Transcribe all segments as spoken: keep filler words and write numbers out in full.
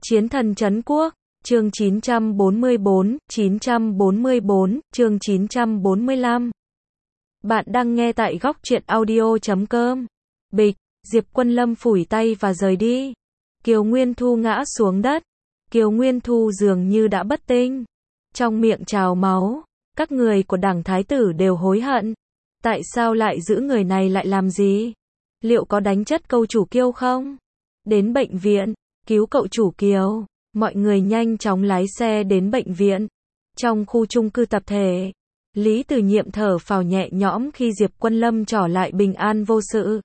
Chiến thần trấn quốc, chương chín trăm bốn mươi bốn, chín trăm bốn mươi bốn, chương chín trăm bốn mươi lăm. Bạn đang nghe tại góc truyện audio chấm com. Bịch, Diệp Quân Lâm phủi tay và rời đi. Kiều Nguyên Thu ngã xuống đất. Kiều Nguyên Thu dường như đã bất tinh. Trong miệng trào máu. Các người của đảng thái tử đều hối hận. Tại sao lại giữ người này lại làm gì? Liệu có đánh chất cậu chủ Kiều không? Đến bệnh viện, cứu cậu chủ Kiều. Mọi người nhanh chóng lái xe đến bệnh viện. Trong khu chung cư tập thể, Lý Từ Nhiệm thở phào nhẹ nhõm khi Diệp Quân Lâm trở lại bình an vô sự.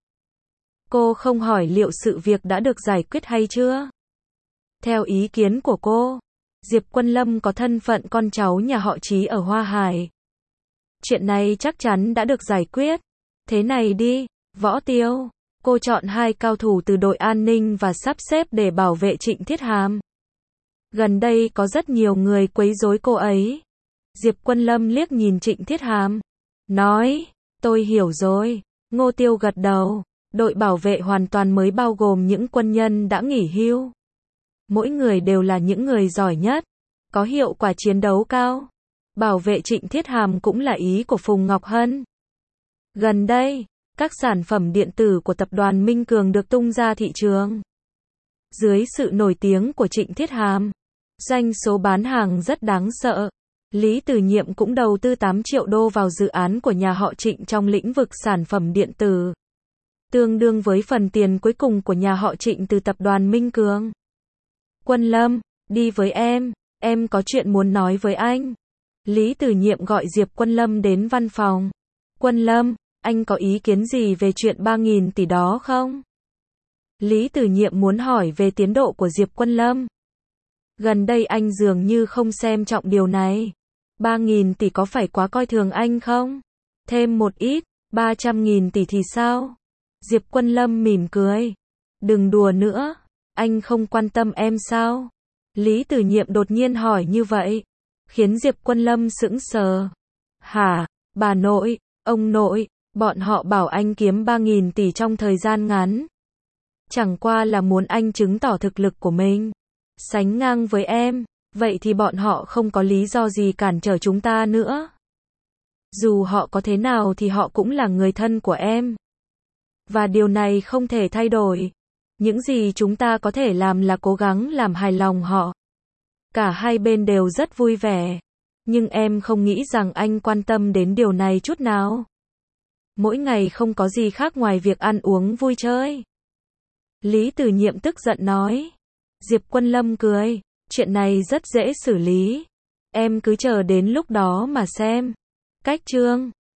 Cô không hỏi liệu sự việc đã được giải quyết hay chưa? Theo ý kiến của cô, Diệp Quân Lâm có thân phận con cháu nhà họ Trí ở Hoa Hải. Chuyện này chắc chắn đã được giải quyết. Thế này đi, Võ Tiêu, cô chọn hai cao thủ từ đội an ninh và sắp xếp để bảo vệ Trịnh Thiết Hàm. Gần đây có rất nhiều người quấy rối cô ấy. Diệp Quân Lâm liếc nhìn Trịnh Thiết Hàm, nói, tôi hiểu rồi. Ngô Tiêu gật đầu, đội bảo vệ hoàn toàn mới bao gồm những quân nhân đã nghỉ hưu. Mỗi người đều là những người giỏi nhất, có hiệu quả chiến đấu cao. Bảo vệ Trịnh Thiết Hàm cũng là ý của Phùng Ngọc Hân. Gần đây, các sản phẩm điện tử của tập đoàn Minh Cường được tung ra thị trường. Dưới sự nổi tiếng của Trịnh Thiết Hàm, doanh số bán hàng rất đáng sợ. Lý Từ Nhiệm cũng đầu tư tám triệu đô vào dự án của nhà họ Trịnh trong lĩnh vực sản phẩm điện tử. Tương đương với phần tiền cuối cùng của nhà họ Trịnh từ tập đoàn Minh Cường. Quân Lâm, đi với em, em có chuyện muốn nói với anh. Lý Từ Nhiệm gọi Diệp Quân Lâm đến văn phòng. Quân Lâm, anh có ý kiến gì về chuyện ba nghìn tỷ đó không? Lý Từ Nhiệm muốn hỏi về tiến độ của Diệp Quân Lâm. Gần đây anh dường như không xem trọng điều này. ba nghìn tỷ có phải quá coi thường anh không? Thêm một ít, ba trăm nghìn tỷ thì sao? Diệp Quân Lâm mỉm cười. Đừng đùa nữa, anh không quan tâm em sao? Lý Từ Nhiệm đột nhiên hỏi như vậy, khiến Diệp Quân Lâm sững sờ. Hả, bà nội, ông nội, bọn họ bảo anh kiếm ba nghìn tỷ trong thời gian ngắn. Chẳng qua là muốn anh chứng tỏ thực lực của mình, sánh ngang với em, vậy thì bọn họ không có lý do gì cản trở chúng ta nữa. Dù họ có thế nào thì họ cũng là người thân của em. Và điều này không thể thay đổi. Những gì chúng ta có thể làm là cố gắng làm hài lòng họ. Cả hai bên đều rất vui vẻ. Nhưng em không nghĩ rằng anh quan tâm đến điều này chút nào. Mỗi ngày không có gì khác ngoài việc ăn uống vui chơi. Lý Từ Nhiệm tức giận nói. Diệp Quân Lâm cười. Chuyện này rất dễ xử lý. Em cứ chờ đến lúc đó mà xem. Cách chương